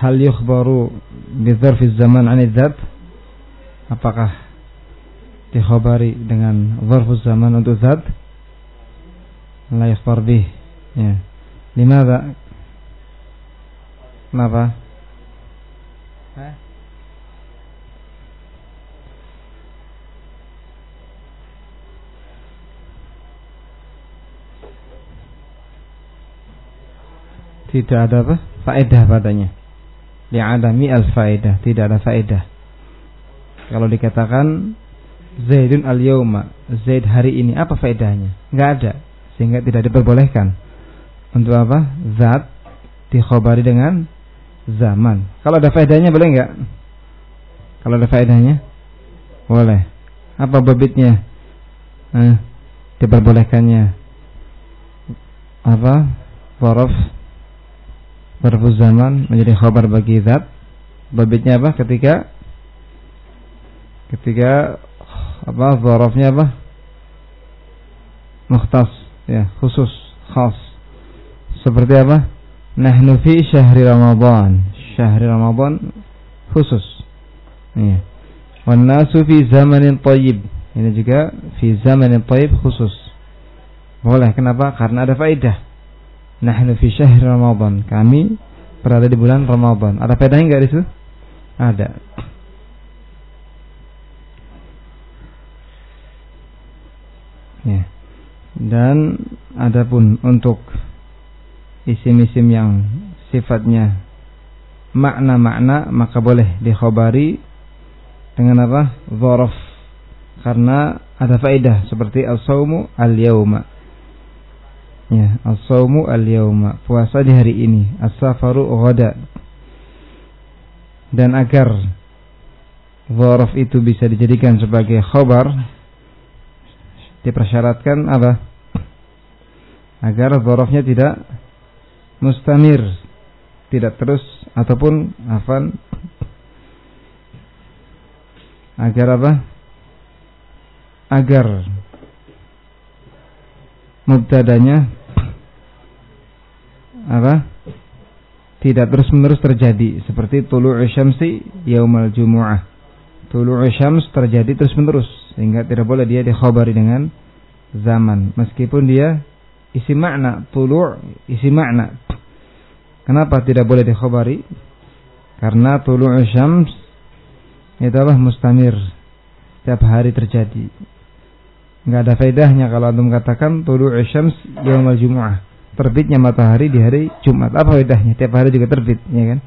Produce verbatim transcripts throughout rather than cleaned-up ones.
hal yukhbaru bi dzarfi zaman 'an dzat? Apakah dikhabari dengan dzarfu zaman untuk zat? La yukhbar bih. Ya. Limadha? Kenapa? Hah? Tidak ada apa? Faedah padanya. Li'adami al-faedah, tidak ada faedah. Kalau dikatakan Zaidun al-yawma, Zaid hari ini, apa faedahnya? Enggak ada, sehingga tidak diperbolehkan. Untuk apa? Zat dikhobari dengan zaman. Kalau ada faedahnya boleh enggak? Kalau ada faedahnya boleh. Apa babitnya? Eh, diperbolehkannya apa? Dzarf Dzarfu zaman menjadi khabar bagi zat. Babitnya apa? Ketika ketika apa? Dzarafnya apa? Mukhtas, ya, khusus, khas. Seperti apa? Nahnu fi syahri Ramadan. Syahri Ramadan khusus. Iya. Wan nasu fi zamanin thayyib. Ini juga fi zamanin thayyib khusus. Boleh, kenapa? Karena ada faedah. Nahnu fi syahri Ramadan. Kami berada di bulan Ramadan. Ada faedahnya enggak di situ? Ada. Ya. Dan adapun untuk isim-isim yang sifatnya makna-makna, maka boleh dikhobari dengan apa? Dzaraf. Karena ada faedah seperti as-saumu al-yauma. Ya, as-saumu al-yauma, puasa di hari ini, as-safaru ghada. Dan agar dzaraf itu bisa dijadikan sebagai khabar, dipersyaratkan apa? Agar dzarafnya tidak mustamir, tidak terus, ataupun afan, agar apa? Agar mubtadanya apa? Tidak terus-menerus terjadi, seperti tulu'u syamsi yaumal jumu'ah. Tulu'u syams terjadi terus-menerus, sehingga tidak boleh dia dikhabari dengan zaman, meskipun dia isi makna. Tulu' isi makna. Kenapa tidak boleh dikhabari? Karena tulu'u syams itu apa? Mustamir, setiap hari terjadi. Enggak ada faedahnya kalau antum katakan tulu'u syams yaumal jumu'ah, terbitnya matahari di hari Jumat. Apa faedahnya? Tiap hari juga terbit, ya kan?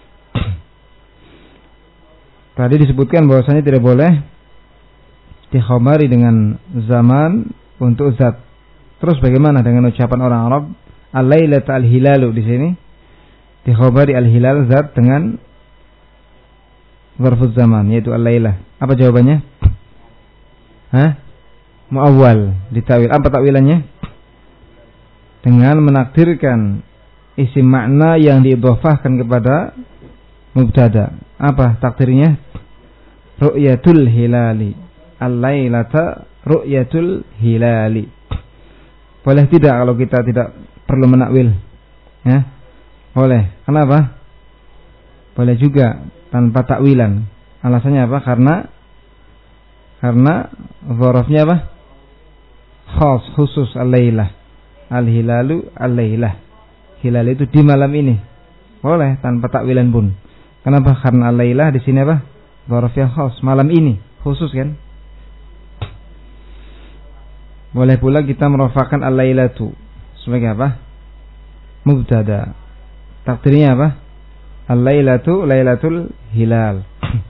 Tadi disebutkan bahwasanya tidak boleh dikhabari dengan zaman untuk zat. Terus bagaimana dengan ucapan orang Arab? Al-lailata al-hilalu, di sini dikhabari al-hilal zat dengan dzarfuz zaman, yaitu al-lailah. Apa jawabannya? Hah? Muawwal, ditawil. Apa takwilannya? Dengan menakdirkan isim makna yang diidhofahkan kepada mubtada. Apa takdirnya? Ru'yatul hilali. Al-lailata ru'yatul hilali. Boleh tidak kalau kita tidak perlu menakwil? Ya? Boleh. Kenapa? Boleh juga tanpa takwilan. Alasannya apa? Karena karena dzarafnya apa? Khas, khusus, al-lailah. Al-hilalu al-lailah. Hilal itu di malam ini. Boleh tanpa takwilan pun. Kenapa? Karena al-lailah di sini apa? Dzaraf yang khas, malam ini, khusus kan? Boleh pula kita merofakkan al-lailatu sebagai apa? Mubtada. Takdirnya apa? Al-lailatu lailatul hilal.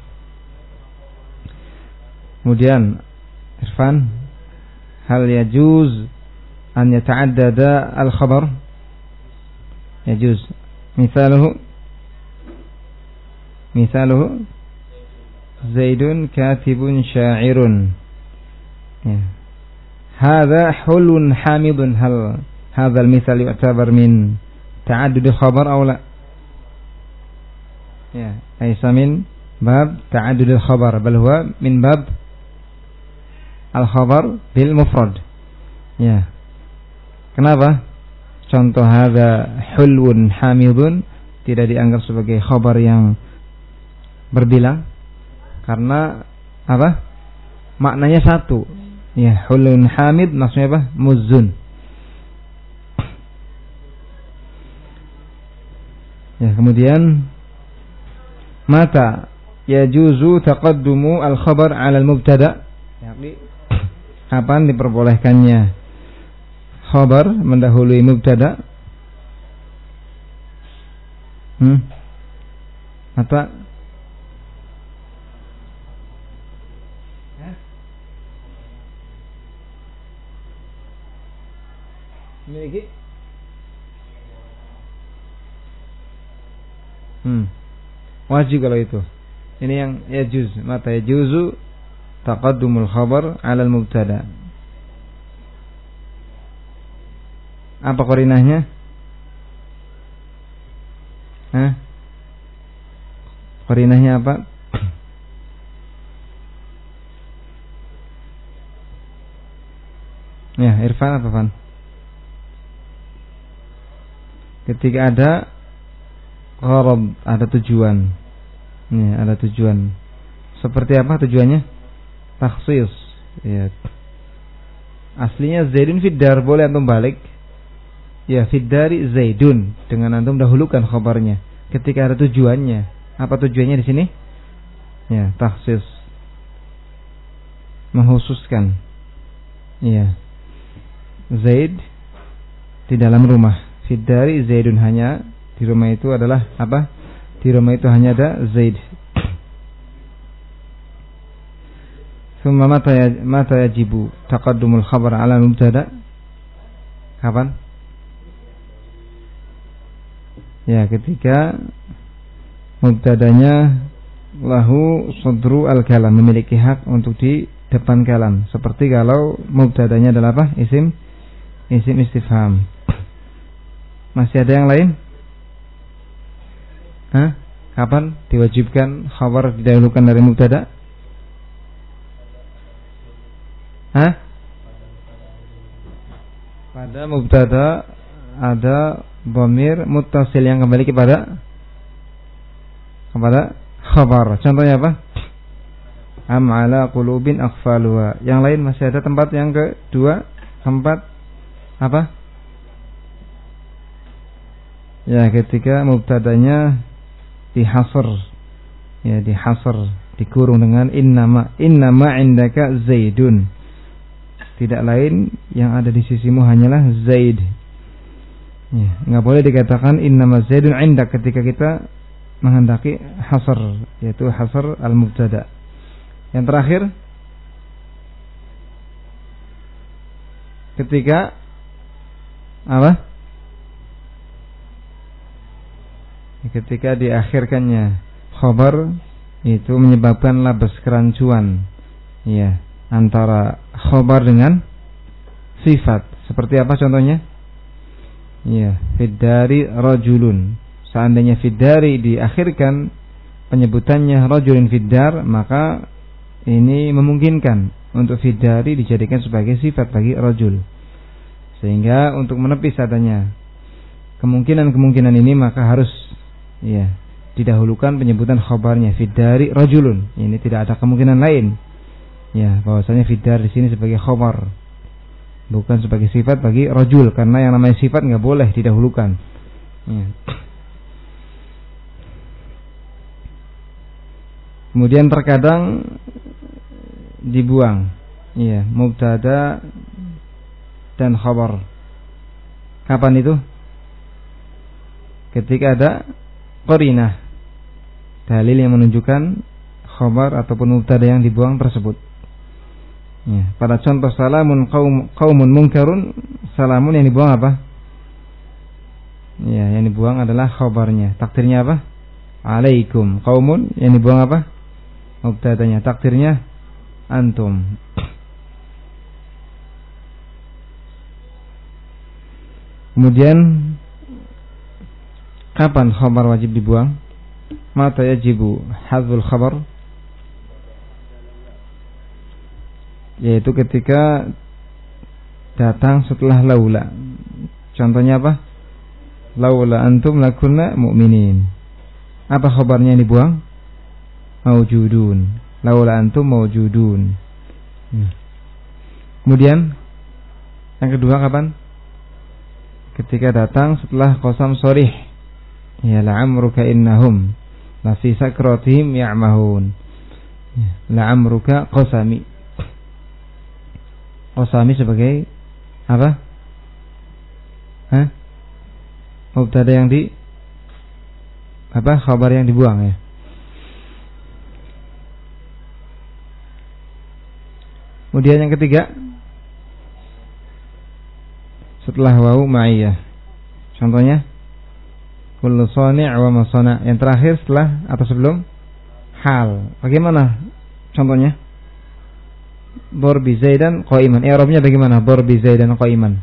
Kemudian Irfan, hal yajuz an yata'addada al-khabar? Yajuz. Misaluhu Misaluhu Zaidun katibun sya'irun. Ya. Hadha hulun hamidun. Hal hadha al-misal yu'tabar min ta'addud al-khabar aw la? Ya, laysa min bab ta'addud al-khabar, bal huwa min bab al-khabar bil mufrad. Ya. Kenapa? Contoh hadza hulwun hamidun tidak dianggap sebagai khabar yang berbilang karena apa? Maknanya satu. Ya, hulun hamid maksudnya apa? Muzun. Ya, kemudian mata yajuzu taqaddumu al-khabar 'ala al-mubtada'. Yakni kapan diperbolehkannya khabar mendahului mubtada'? Hmm. Apa? Memiliki hmm. wajib kalau itu. Ini yang yajuz. Mata yajuzu taqaddumul khabar 'ala al-mubtada'. Apa qarinahnya? Hah? Qarinahnya apa? Ya, Irfan apa, Fan? Ketika ada gharad, ada tujuan. Ya, ada tujuan. Seperti apa tujuannya? Takhsis. Ya. Aslinya Zaidun fiddar, boleh antum balik. Ya, fiddari Zaidun dengan antum dahulukan khabarnya. Ketika ada tujuannya. Apa tujuannya di sini? Ya, takhsis. Menghususkan. Ya. Zaid di dalam rumah. Fiddari Zaidun, hanya di rumah itu adalah apa? Di rumah itu hanya ada Zaid. Summa mata ya, mata yajibu taqaddumul khabar 'ala mubtada'? Kapan? Ya, ketika mubtadanya lahu sadru al-kalam, memiliki hak untuk di depan kalam. Seperti kalau mubtadanya adalah apa? Isim isim istifham. Masih ada yang lain? Hah? Kapan diwajibkan khabar didahulukan dari mubtada? Hah? Pada mubtada ada dhamir muttasil yang kembali kepada kepada khabar. Contohnya apa? Am ala qulubin aqfaluha. Yang lain masih ada tempat yang kedua, tempat apa? Ya, ketika mubtadanya dihasr, ya dihasr, dikurung dengan innama, innama indaka Zaidun. Tidak lain yang ada di sisimu hanyalah Zaid. Ya, enggak boleh dikatakan innama Zaidun indak ketika kita menghendaki hasr, yaitu hasr al-mubtada. Yang terakhir, ketika apa? Ketika diakhirkannya khabar itu menyebabkan labas kerancuan, ya, antara khabar dengan sifat. Seperti apa contohnya? Ya, fiddari rajulun. Seandainya fiddari diakhirkan penyebutannya rajulun fiddar, maka ini memungkinkan untuk fiddari dijadikan sebagai sifat bagi rajul. Sehingga untuk menepis adanya kemungkinan-kemungkinan ini, maka harus ya didahulukan penyebutan khabarnya fiddari rajulun. Ini tidak ada kemungkinan lain. Ya, bahwasanya fiddar di sini sebagai khabar, bukan sebagai sifat bagi rajul, karena yang namanya sifat enggak boleh didahulukan. Ya. Kemudian terkadang dibuang, ya, mubtada dan khabar. Kapan itu? Ketika ada qarinah, dalil yang menunjukkan khabar ataupun mubtada yang dibuang tersebut. Ya, pada contoh salamun qaum qaumun munkarun, salamun yang dibuang apa? Ya, yang dibuang adalah khabarnya. Takdirnya apa? Alaikum. Qaumun yang dibuang apa? Mubtadanya. Takdirnya antum. Kemudian kapan khabar wajib dibuang? Mata yajibu hadzul khabar? Yaitu ketika datang setelah laula. Contohnya apa? laula antum lakunna mu'minin. Apa khabarnya yang dibuang? Maujudun. Laula antum maujudun. Hmm. Kemudian yang kedua kapan? Ketika datang setelah qasam sharih. Ya la'amruka innahum la fi sakratihim ya'mahun. Ya, la'amruka qasami. Qasami sebagai apa? Hah? Mubtada yang di apa? Khabar yang dibuang ya. Kemudian yang ketiga setelah wawu ma'iyah. Contohnya kullu shani' wa ma sana'. Yang terakhir setelah atau sebelum hal. Bagaimana contohnya? Darbi Zaidan qa'iman. I'rabnya bagaimana? Darbi Zaidan qa'iman.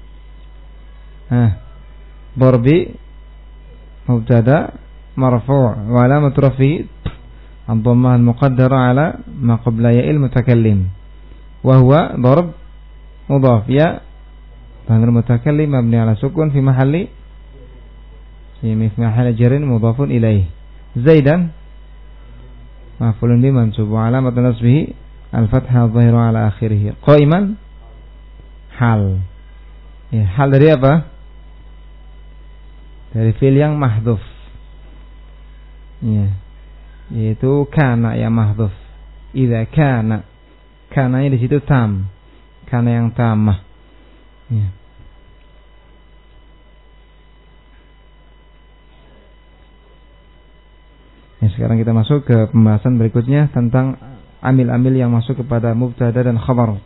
Nah, darbi mubtada marfu' wa alamat rafi'i ad-dhammah al-muqaddara 'ala ma qabla ya'il mutakallim. Wa huwa darb mudhaf ya dhamir mutakallim mabni 'ala sukun fi mahalli fi mahalli jarrin mudhafun ilaih. Zaidan maf'ulun bi mansub wa 'alamat nasbihi al-fathah adh-dhahiru 'ala akhirih. Qa'iman hal. Ya, hal dari apa? Dari fi'il yang mahdhuf. Ya. Yaitu kana yang mahdhuf. Idza kana. Kananya di situ tam. Kana yang tamah. Ya. Ya, sekarang kita masuk ke pembahasan berikutnya tentang amil-amil yang masuk kepada mubtada dan khabar.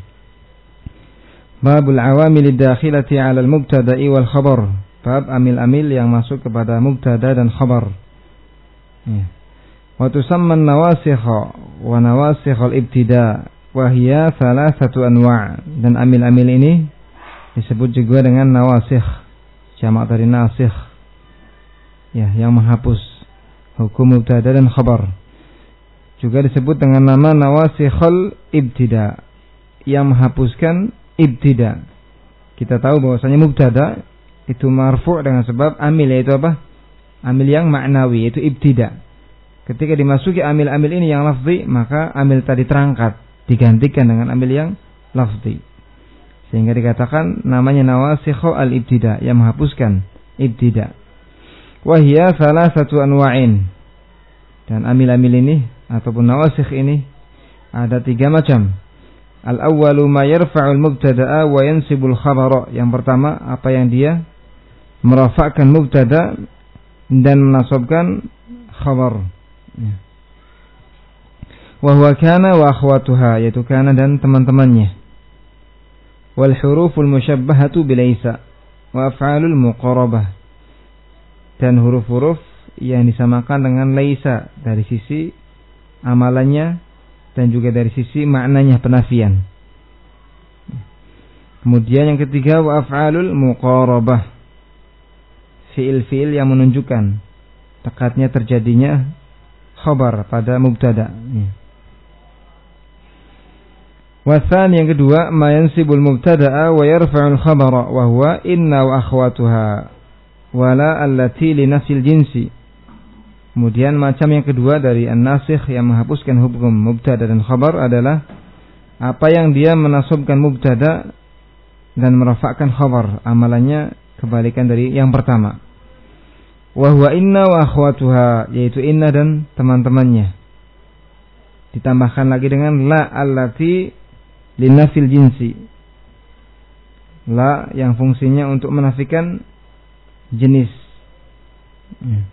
Babul awamil dakhilati 'ala al-mubtada'i wal khabar. Bab amil-amil yang masuk kepada mubtada dan khabar. Ya. Wa tusamma an-nawasikh wa nawasikh al-ibtida' wa hiya thalathatu anwa'. Dan amil-amil ini disebut juga dengan nawasikh, jamak dari nasikh. Ya, yang menghapus hukum mubtada dan khabar. Juga disebut dengan nama nawasikhul ibtida, yang menghapuskan ibtida. Kita tahu bahwasanya mubtada itu marfu' dengan sebab amil, yaitu apa? Amil yang maknawi, yaitu ibtida. Ketika dimasuki amil-amil ini yang lafzi, maka amil tadi terangkat, digantikan dengan amil yang lafzi. Sehingga dikatakan namanya nawasikhu al-ibtida, yang menghapuskan ibtida. Wahia salah satu anwa'in. Dan amil-amil ini ataupun nawasikh ini ada tiga macam. Al-awwalu ma yarfa'ul mubtada'a wa yansibul khabara. Yang pertama, apa yang dia merafa'kan mubtada dan menasabkan khabar. Ya. Wa huwa kana wa akhwatuha, yaitu kana dan teman-temannya. Wal huruful musyabbahatu bilaisa wa af'alul muqarabah. Dan huruf-huruf yang disamakan dengan laisa dari sisi amalannya dan juga dari sisi maknanya, penafian. Kemudian yang ketiga wa af'alul muqarabah, fiil-fiil yang menunjukkan dekatnya terjadinya khabar pada mubtada. Wa tsani, yang kedua ma yansibul mubtada'a wa yarfa'ul khabara wa huwa inna wa akhwatuha wala allati li nafsil jinsi. Kemudian macam yang kedua dari an-nasikh yang menghapuskan hukum mubtada dan khabar adalah apa yang dia menasabkan mubtada dan merafa'kan khabar, amalannya kebalikan dari yang pertama. Wa huwa inna wa akhwatuha, yaitu inna dan teman-temannya. Ditambahkan lagi dengan la allati linafil jinsi. La yang fungsinya untuk menafikan jenis. Hmm.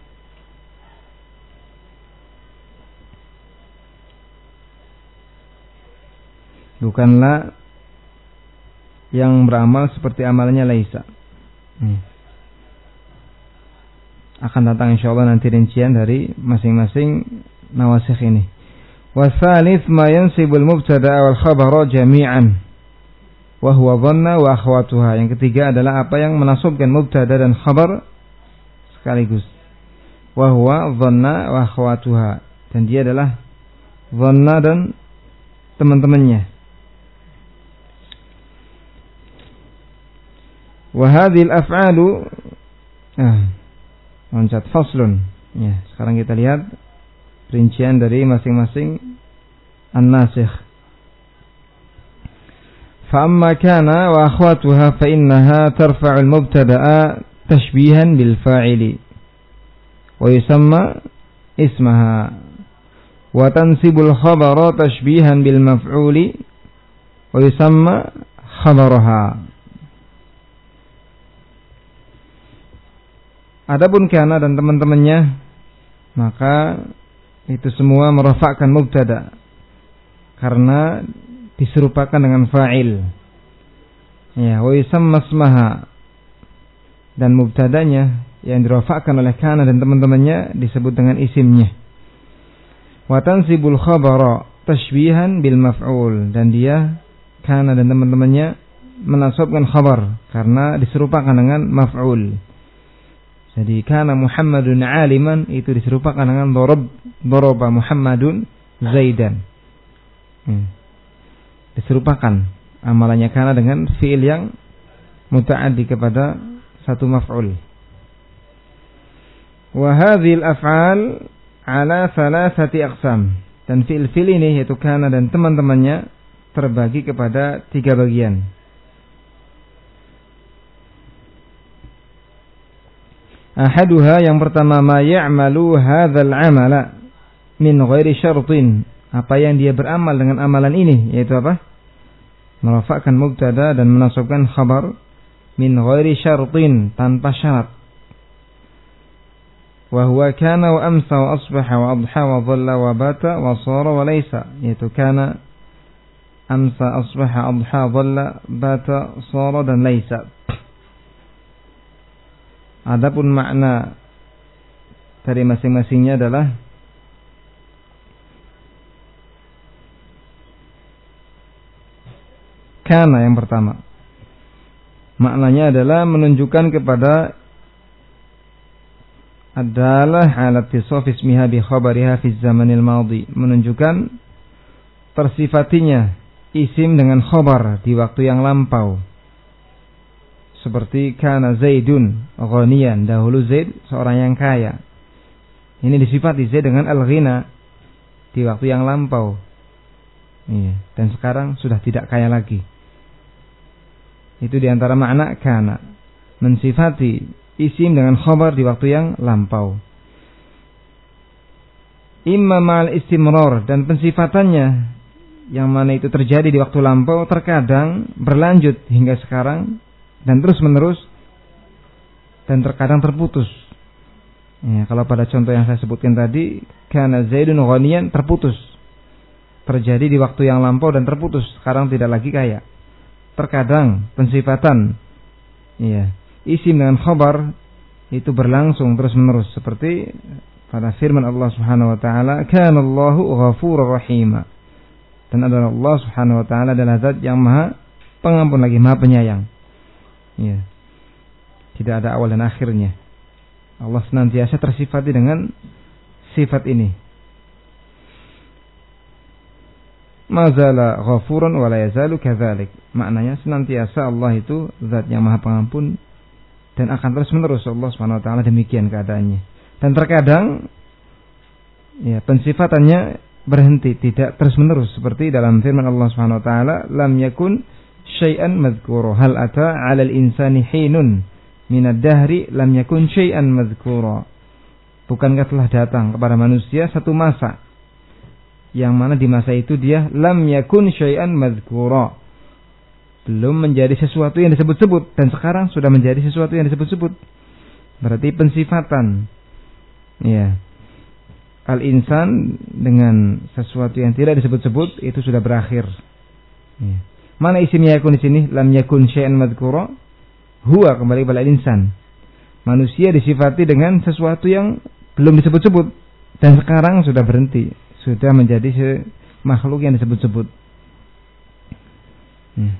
Bukanlah yang beramal seperti amalnya laisa. Hmm. Akan datang insyaallah nanti rincian dari masing-masing nawasikh ini. Wasalits ma yansibul mubtada wal khabara jami'an wa huwa dhanna wa akhwatuha. Yang ketiga adalah apa yang menasabkan mubtada dan khabar sekaligus. Wa huwa dhanna wa akhwatuha, dan dia adalah dhanna dan teman-temannya. Wa hadhil af'alu Ah, loncat faslun. Ya, sekarang kita lihat rincian dari masing-masing an-nasikh. Fa amma kana wa akhwatuha fa innaha tarfa'u al-mubtada'a tashbihan bil fa'ili wa yusamma ismaha wa tansibul khabara tashbihan bil maf'uli wa yusamma khabaraha. Adapun kana dan teman-temannya, maka itu semua merafa'kan mubtada karena diserupakan dengan fa'il. Ya, wa yusamma ismaha, dan mubtadanya yang dirafa'kan oleh kana dan teman-temannya disebut dengan isimnya. Wa tansibul khabara tashbihan bil maf'ul, dan dia kana dan teman-temannya menasabkan khabar karena diserupakan dengan maf'ul. Jadi kana Muhammadun aliman itu diserupakan dengan darab, daraba Muhammadun Zaidan. Hmm. Diserupakan amalannya kana dengan fi'il yang muta'addi kepada satu maf'ul. Wa hadhil af'al ala thalathati aqsam, dan fi'il-fi'il ini yaitu kana dan teman-temannya terbagi kepada tiga bagian. Ahaduha, yang pertama, ma ya'malu hadzal amala min ghairi syartin, apa yang dia beramal dengan amalan ini, yaitu apa? Merafa'kan mubtada dan menasabkan khabar min ghairi syartin, tanpa syarat. Wa huwa kana wa amsa wa asbaha wa adha wa dhalla wa bata wa sara wa laysa, yaitu kana, amsa, asbaha, adha, dhalla, bata, sara dan laysa. Adapun makna dari masing-masingnya adalah kana yang pertama. Maknanya adalah menunjukkan kepada adalah halat tisaf ismiha bi khabariha fi zamanil madhi, menunjukkan tersifatinya isim dengan khabar di waktu yang lampau. Seperti kana Zaidun ghaniyan, dahulu Zaid seorang yang kaya. Ini disifati Zaid dengan al-ghina di waktu yang lampau. Iya, dan sekarang sudah tidak kaya lagi. Itu diantara makna kana, mensifati isim dengan khabar di waktu yang lampau. Imma ma'al istimrar, dan pensifatannya yang mana itu terjadi di waktu lampau terkadang berlanjut hingga sekarang dan terus menerus, dan terkadang terputus. Ya, kalau pada contoh yang saya sebutkan tadi, kana Zaidun ghaniyan, terputus, terjadi di waktu yang lampau dan terputus, sekarang tidak lagi kaya. Terkadang pensifatan, ya, isim dengan khabar itu berlangsung terus menerus, seperti pada firman Allah Subhanahu wa taala, kana Allahu ghafurur rahima, dan adalah Allah Subhanahu wa taala adalah zat yang maha pengampun lagi maha penyayang. Ya, tidak ada awal dan akhirnya. Allah senantiasa tersifati dengan sifat ini. Mazala ghafuran wa la yazalu kadzalik. Maknanya senantiasa Allah itu zat yang maha pengampun dan akan terus menerus. Allah Subhanahu wa taala demikian keadaannya. Dan terkadang ya, pensifatannya berhenti, tidak terus menerus, seperti dalam firman Allah Subhanahu wa taala, lam yakun syai'an madhkura, hal ata 'alal insani hinun minad dahri lam yakun syai'an madhkura. Bukankah telah datang kepada manusia satu masa yang mana di masa itu dia lam yakun syai'an madhkura, belum menjadi sesuatu yang disebut-sebut, dan sekarang sudah menjadi sesuatu yang disebut-sebut. Berarti pensifatan ya al-insan dengan sesuatu yang tidak disebut-sebut itu sudah berakhir. Ya. Mana isimnya yakun di sini? Lam yakun syai'an madhkura. Huwa kembali kepada insan. Manusia disifati dengan sesuatu yang belum disebut-sebut dan sekarang sudah berhenti, sudah menjadi makhluk yang disebut-sebut. Hmm.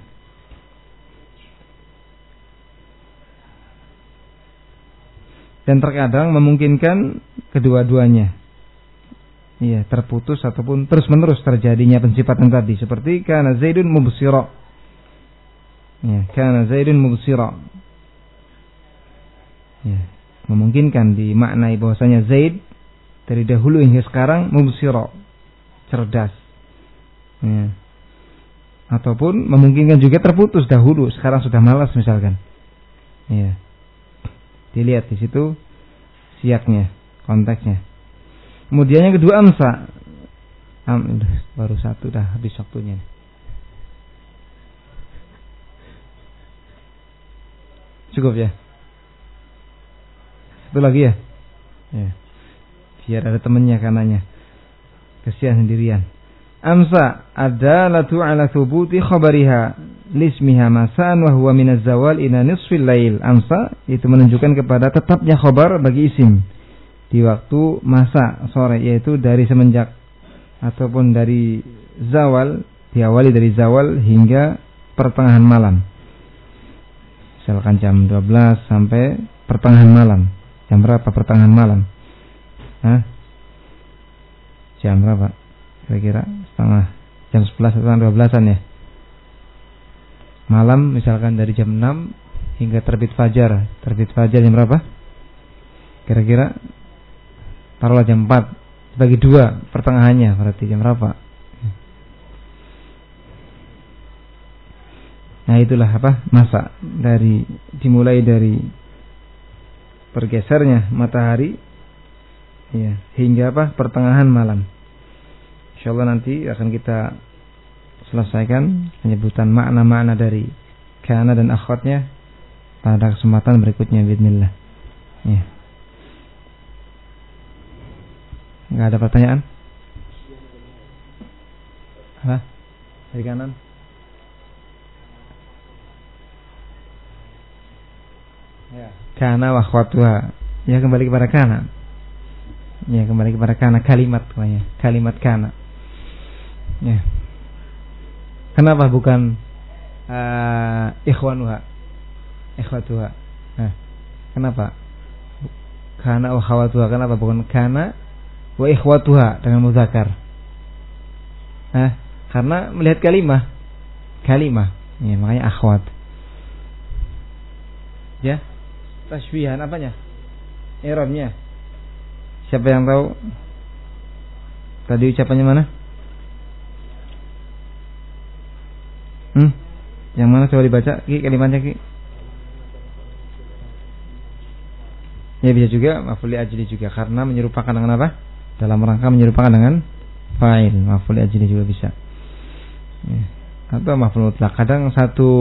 Dan terkadang memungkinkan kedua-duanya. Iya, terputus ataupun terus-menerus terjadinya pensifatan tadi, seperti kana Zaidun mubsira. Ya, kana Zaidun mubsira. Ya. memungkinkan dimaknai bahwasanya Zaid dari dahulu hingga sekarang mubsira, cerdas. Ya. Ataupun memungkinkan juga terputus dahulu, sekarang sudah malas misalkan. Ya. Dilihat di situ siaknya, konteksnya. Kemudian yang kedua amsa. Am, baru satu dah habis waktunya. Cukup ya. Satu lagi ya. Ya. Biar ada temannya kanannya. Kesian sendirian. Amsa adalatu ala thubuti khabariha lismiha masaan wa huwa min az-zawal ila nisfil lail. Amsa itu menunjukkan kepada tetapnya khabar bagi isim di waktu masa sore, yaitu dari semenjak ataupun dari zawal, diawali dari zawal hingga pertengahan malam. Misalkan jam dua belas sampai pertengahan malam. Jam berapa pertengahan malam? Hah? Jam berapa? Kira-kira setengah jam sebelas atau dua belasan ya. Malam misalkan dari jam enam hingga terbit fajar. Terbit fajar jam berapa? Kira-kira taruhlah jam empat. Bagi dua pertengahannya berarti jam berapa? Nah itulah apa? Masa dari dimulai dari bergesernya matahari ya, hingga apa? Pertengahan malam. Insyaallah nanti akan kita selesaikan penyebutan makna-makna dari kana dan akhwatnya pada kesempatan berikutnya bismillah. Ya. Enggak ada pertanyaan? Hah? Dari kanan? Ya. Kana wa akhwatuha. Ya kembali kepada kana. Ya kembali kepada kana kalimat namanya. Kalimat kana. Ya. Kenapa bukan uh, ikhwanuha? Ikhwatuha. Nah, kenapa? Kana wa akhwatuha. Kenapa bukan kana wa ikhwatuha dengan muzakkar? Nah, karena melihat kalimah. Kalimah. Ya, makanya akhwat. Ya. Tashbihan apanya? I'rabnya. Siapa yang tahu? Tadi ucapannya mana? Hmm? Yang mana coba dibaca Ki kalimatnya Ki? Ya bisa juga maf'ul ajli juga karena menyerupakan dengan apa? Dalam rangka menyerupakan dengan fa'il. Maf'ul ajli juga bisa. Ya. Atau maf'ul mutlaq. Kadang satu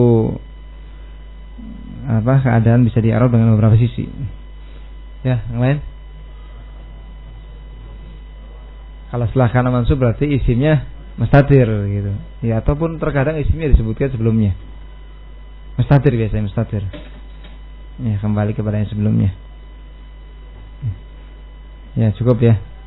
apa keadaan bisa di-i'rab dengan beberapa sisi. Ya, yang lain? Kalau setelah kana mansub berarti isimnya mustatir gitu. Ya, ataupun terkadang isimnya disebutkan sebelumnya. Mustatir biasanya mustatir. Ya, kembali kepada yang sebelumnya. Ya, cukup ya.